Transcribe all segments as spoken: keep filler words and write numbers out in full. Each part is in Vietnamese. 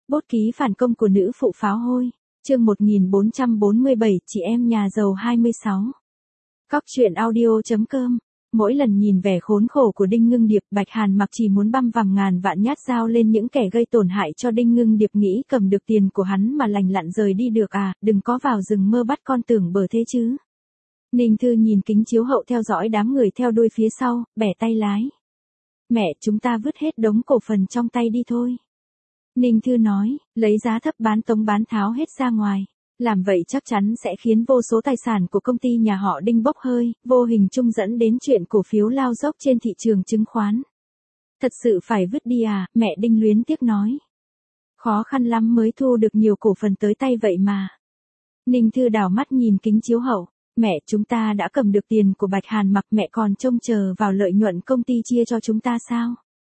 Bút ký phản công của nữ phụ pháo hôi. Chương một nghìn bốn trăm bốn mươi bảy, chị em nhà giàu hai mươi sáu. Cóc truyện audio chấm com. Mỗi lần nhìn vẻ khốn khổ của Đinh Ngưng Điệp, Bạch Hàn Mặc chỉ muốn băm vằm ngàn vạn nhát dao lên những kẻ gây tổn hại cho Đinh Ngưng Điệp, nghĩ cầm được tiền của hắn mà lành lặn rời đi được à, đừng có vào rừng mơ bắt con tưởng bờ thế chứ. Ninh Thư nhìn kính chiếu hậu theo dõi đám người theo đuôi phía sau, bẻ tay lái. Mẹ, chúng ta vứt hết đống cổ phần trong tay đi thôi. Ninh Thư nói, lấy giá thấp bán tống bán tháo hết ra ngoài. Làm vậy chắc chắn sẽ khiến vô số tài sản của công ty nhà họ Đinh bốc hơi, vô hình chung dẫn đến chuyện cổ phiếu lao dốc trên thị trường chứng khoán. Thật sự phải vứt đi à, mẹ Đinh luyến tiếc nói. Khó khăn lắm mới thu được nhiều cổ phần tới tay vậy mà. Ninh Thư đảo mắt nhìn kính chiếu hậu. Mẹ, chúng ta đã cầm được tiền của Bạch Hàn Mặc, mẹ còn trông chờ vào lợi nhuận công ty chia cho chúng ta sao?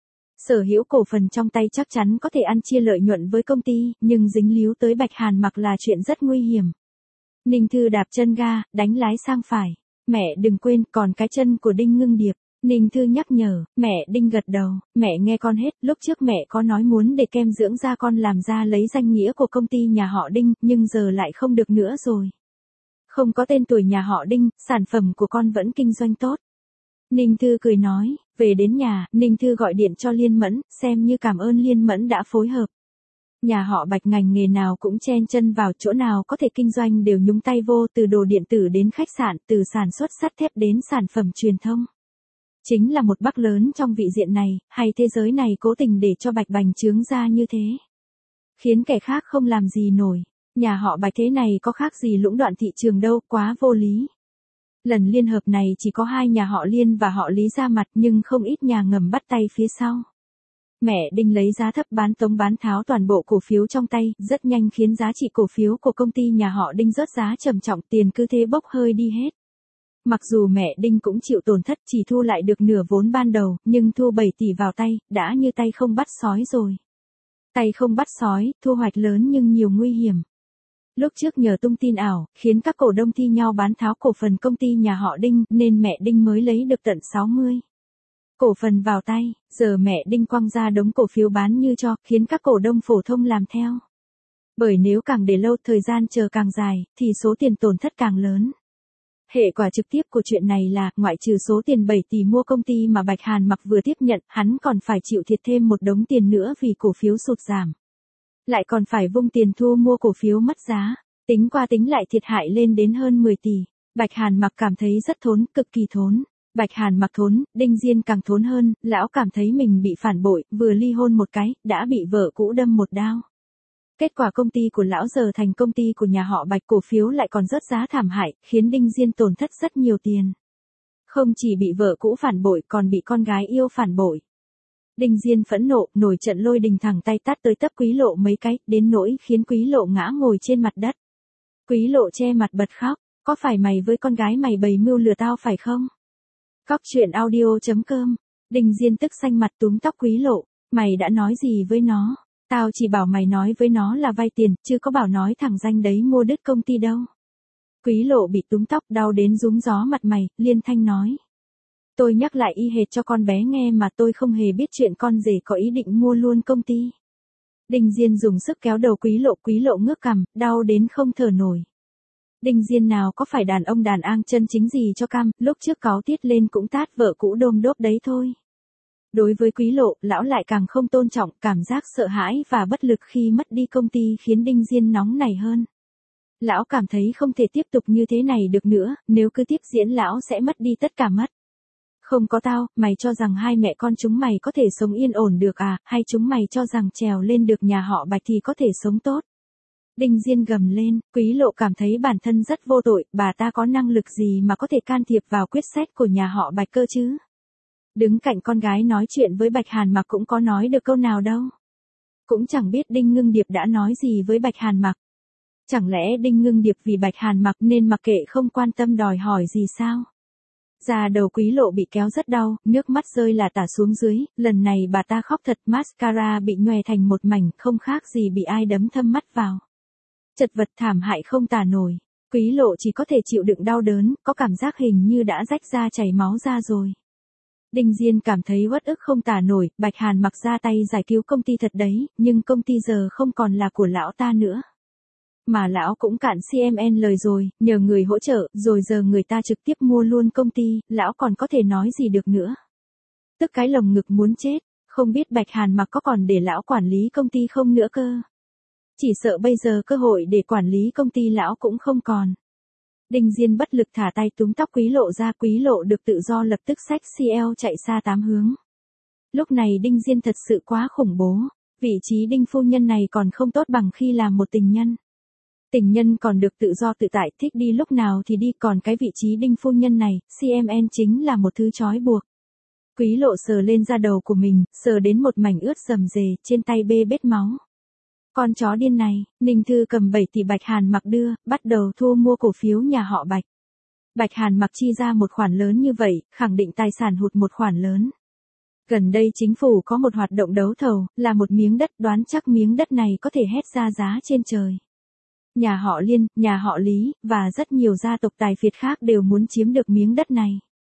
Sở hữu cổ phần trong tay chắc chắn có thể ăn chia lợi nhuận với công ty, nhưng dính líu tới Bạch Hàn Mặc là chuyện rất nguy hiểm. Ninh Thư đạp chân ga, đánh lái sang phải. Mẹ đừng quên, còn cái chân của Đinh Ngưng Điệp. Ninh Thư nhắc nhở, mẹ Đinh gật đầu, mẹ nghe con hết, lúc trước mẹ có nói muốn để kem dưỡng da con làm ra lấy danh nghĩa của công ty nhà họ Đinh, nhưng giờ lại không được nữa rồi. Không có tên tuổi nhà họ Đinh, sản phẩm của con vẫn kinh doanh tốt. Ninh Thư cười nói, về đến nhà, Ninh Thư gọi điện cho Liên Mẫn, xem như cảm ơn Liên Mẫn đã phối hợp. Nhà họ Bạch ngành nghề nào cũng chen chân vào, chỗ nào có thể kinh doanh đều nhúng tay vô, từ đồ điện tử đến khách sạn, từ sản xuất sắt thép đến sản phẩm truyền thông. Chính là một bắc lớn trong vị diện này, hay thế giới này cố tình để cho Bạch bành trướng ra như thế. Khiến kẻ khác không làm gì nổi. Nhà họ Bạch thế này có khác gì lũng đoạn thị trường đâu, quá vô lý. Lần liên hợp này chỉ có hai nhà họ Liên và họ Lý ra mặt, nhưng không ít nhà ngầm bắt tay phía sau. Mẹ Đinh lấy giá thấp bán tống bán tháo toàn bộ cổ phiếu trong tay, rất nhanh khiến giá trị cổ phiếu của công ty nhà họ Đinh rớt giá trầm trọng, tiền cứ thế bốc hơi đi hết. Mặc dù mẹ Đinh cũng chịu tổn thất, chỉ thu lại được nửa vốn ban đầu, nhưng thu bảy tỷ vào tay, đã như tay không bắt sói rồi. Tay không bắt sói, thu hoạch lớn nhưng nhiều nguy hiểm. Lúc trước nhờ tung tin ảo, khiến các cổ đông thi nhau bán tháo cổ phần công ty nhà họ Đinh, nên mẹ Đinh mới lấy được tận sáu mươi cổ phần vào tay, giờ mẹ Đinh quăng ra đống cổ phiếu bán như cho, khiến các cổ đông phổ thông làm theo. Bởi nếu càng để lâu, thời gian chờ càng dài, thì số tiền tổn thất càng lớn. Hệ quả trực tiếp của chuyện này là, ngoại trừ số tiền bảy tỷ mua công ty mà Bạch Hàn Mặc vừa tiếp nhận, hắn còn phải chịu thiệt thêm một đống tiền nữa vì cổ phiếu sụt giảm. Lại còn phải vung tiền thu mua cổ phiếu mất giá, tính qua tính lại thiệt hại lên đến hơn mười tỷ. Bạch Hàn Mặc cảm thấy rất thốn, cực kỳ thốn. Bạch Hàn Mặc thốn, Đinh Diên càng thốn hơn, lão cảm thấy mình bị phản bội, vừa ly hôn một cái, đã bị vợ cũ đâm một đao. Kết quả công ty của lão giờ thành công ty của nhà họ Bạch, cổ phiếu lại còn rớt giá thảm hại, khiến Đinh Diên tổn thất rất nhiều tiền. Không chỉ bị vợ cũ phản bội, còn bị con gái yêu phản bội. Đinh Diên phẫn nộ, nổi trận lôi đình thẳng tay tát tới tấp Quý Lộ mấy cái, đến nỗi khiến Quý Lộ ngã ngồi trên mặt đất. Quý Lộ che mặt bật khóc, có phải mày với con gái mày bày mưu lừa tao phải không? Cóc truyện audio chấm com. Đinh Diên tức xanh mặt túm tóc Quý Lộ, mày đã nói gì với nó? Tao chỉ bảo mày nói với nó là vay tiền, chứ có bảo nói thẳng danh đấy mua đứt công ty đâu. Quý Lộ bị túm tóc đau đến rúm gió mặt mày, liên thanh nói. Tôi nhắc lại y hệt cho con bé nghe mà, tôi không hề biết chuyện con rể có ý định mua luôn công ty. Đinh Diên dùng sức kéo đầu Quý Lộ, Quý Lộ ngước cằm, đau đến không thở nổi. Đinh Diên nào có phải đàn ông đàn an chân chính gì cho cam, lúc trước cáu tiết lên cũng tát vợ cũ đôm đốp đấy thôi. Đối với Quý Lộ, lão lại càng không tôn trọng, cảm giác sợ hãi và bất lực khi mất đi công ty khiến Đinh Diên nóng nảy hơn. Lão cảm thấy không thể tiếp tục như thế này được nữa, nếu cứ tiếp diễn lão sẽ mất đi tất cả mất. Không có tao, mày cho rằng hai mẹ con chúng mày có thể sống yên ổn được à, hay chúng mày cho rằng trèo lên được nhà họ Bạch thì có thể sống tốt. Đinh Diên gầm lên, Quý Lộ cảm thấy bản thân rất vô tội, bà ta có năng lực gì mà có thể can thiệp vào quyết sách của nhà họ Bạch cơ chứ? Đứng cạnh con gái nói chuyện với Bạch Hàn Mặc cũng có nói được câu nào đâu. Cũng chẳng biết Đinh Ngưng Điệp đã nói gì với Bạch Hàn Mặc. Chẳng lẽ Đinh Ngưng Điệp vì Bạch Hàn Mặc nên mặc kệ không quan tâm đòi hỏi gì sao? Da đầu Quý Lộ bị kéo rất đau, nước mắt rơi là tả xuống dưới, lần này bà ta khóc thật, mascara bị nhòe thành một mảnh, không khác gì bị ai đấm thâm mắt vào. Chật vật thảm hại không tả nổi, Quý Lộ chỉ có thể chịu đựng đau đớn, có cảm giác hình như đã rách da chảy máu ra rồi. Đinh Diên cảm thấy uất ức không tả nổi, Bạch Hàn Mặc ra tay giải cứu công ty thật đấy, nhưng công ty giờ không còn là của lão ta nữa. Mà lão cũng cạn xê em en lời rồi, nhờ người hỗ trợ, rồi giờ người ta trực tiếp mua luôn công ty, lão còn có thể nói gì được nữa. Tức cái lồng ngực muốn chết, không biết Bạch Hàn Mặc có còn để lão quản lý công ty không nữa cơ. Chỉ sợ bây giờ cơ hội để quản lý công ty lão cũng không còn. Đinh Diên bất lực thả tay túm tóc Quý Lộ ra, Quý Lộ được tự do lập tức xách xê lờ chạy xa tám hướng. Lúc này Đinh Diên thật sự quá khủng bố, vị trí Đinh phu nhân này còn không tốt bằng khi làm một tình nhân. Tình nhân còn được tự do tự tại, thích đi lúc nào thì đi, còn cái vị trí Đinh phu nhân này, xê em en chính là một thứ trói buộc. Quý Lộ sờ lên da đầu của mình, sờ đến một mảnh ướt rầm rề, trên tay bê bết máu. Con chó điên này, Ninh Thư cầm bảy tỷ Bạch Hàn Mặc đưa, bắt đầu thu mua cổ phiếu nhà họ Bạch. Bạch Hàn Mặc chi ra một khoản lớn như vậy, khẳng định tài sản hụt một khoản lớn. Gần đây chính phủ có một hoạt động đấu thầu, là một miếng đất, đoán chắc miếng đất này có thể hét ra giá trên trời. Nhà họ Liên, nhà họ Lý, và rất nhiều gia tộc tài phiệt khác đều muốn chiếm được miếng đất này.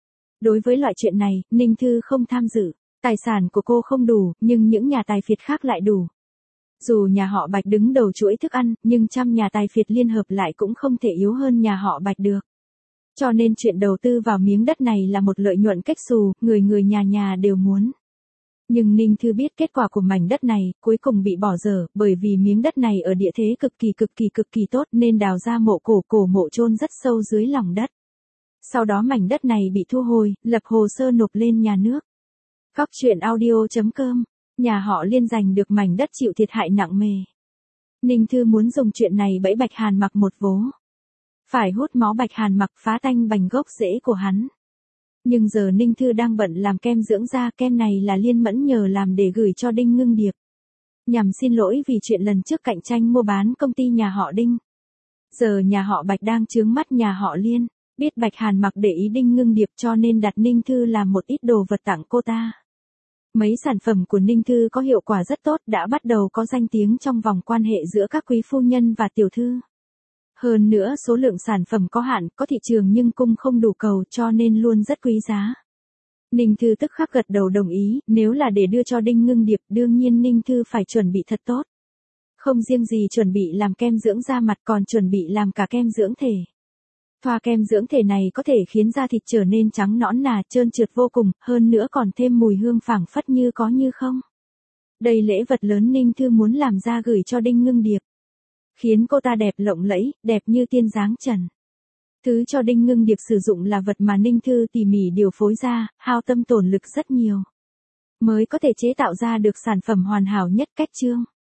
Đối với loại chuyện này, Ninh Thư không tham dự, tài sản của cô không đủ, nhưng những nhà tài phiệt khác lại đủ. Dù nhà họ Bạch đứng đầu chuỗi thức ăn, nhưng trăm nhà tài phiệt liên hợp lại cũng không thể yếu hơn nhà họ Bạch được. Cho nên chuyện đầu tư vào miếng đất này là một lợi nhuận cách xù, người người nhà nhà đều muốn. Nhưng Ninh Thư biết kết quả của mảnh đất này, cuối cùng bị bỏ dở, bởi vì miếng đất này ở địa thế cực kỳ cực kỳ cực kỳ tốt nên đào ra mộ cổ, cổ mộ chôn rất sâu dưới lòng đất. Sau đó mảnh đất này bị thu hồi, lập hồ sơ nộp lên nhà nước. Cóc truyện audio chấm com, nhà họ Liên giành được mảnh đất chịu thiệt hại nặng nề. Ninh Thư muốn dùng chuyện này bẫy Bạch Hàn Mặc một vố. Phải hút máu Bạch Hàn Mặc, phá tanh bành gốc rễ của hắn. Nhưng giờ Ninh Thư đang bận làm kem dưỡng da, kem này là Liên Mẫn nhờ làm để gửi cho Đinh Ngưng Điệp. Nhằm xin lỗi vì chuyện lần trước cạnh tranh mua bán công ty nhà họ Đinh. Giờ nhà họ Bạch đang chướng mắt nhà họ Liên, biết Bạch Hàn Mặc để ý Đinh Ngưng Điệp cho nên đặt Ninh Thư làm một ít đồ vật tặng cô ta. Mấy sản phẩm của Ninh Thư có hiệu quả rất tốt, đã bắt đầu có danh tiếng trong vòng quan hệ giữa các quý phu nhân và tiểu thư. Hơn nữa số lượng sản phẩm có hạn, có thị trường nhưng cung không đủ cầu cho nên luôn rất quý giá. Ninh Thư tức khắc gật đầu đồng ý, nếu là để đưa cho Đinh Ngưng Điệp đương nhiên Ninh Thư phải chuẩn bị thật tốt. Không riêng gì chuẩn bị làm kem dưỡng da mặt còn chuẩn bị làm cả kem dưỡng thể. Thoa kem dưỡng thể này có thể khiến da thịt trở nên trắng nõn nà, trơn trượt vô cùng, hơn nữa còn thêm mùi hương phảng phất như có như không. Đây lễ vật lớn Ninh Thư muốn làm ra gửi cho Đinh Ngưng Điệp. Khiến cô ta đẹp lộng lẫy, đẹp như tiên dáng trần. Thứ cho Đinh Ngưng Điệp sử dụng là vật mà Ninh Thư tỉ mỉ điều phối ra, hao tâm tổn lực rất nhiều. Mới có thể chế tạo ra được sản phẩm hoàn hảo nhất cách chương.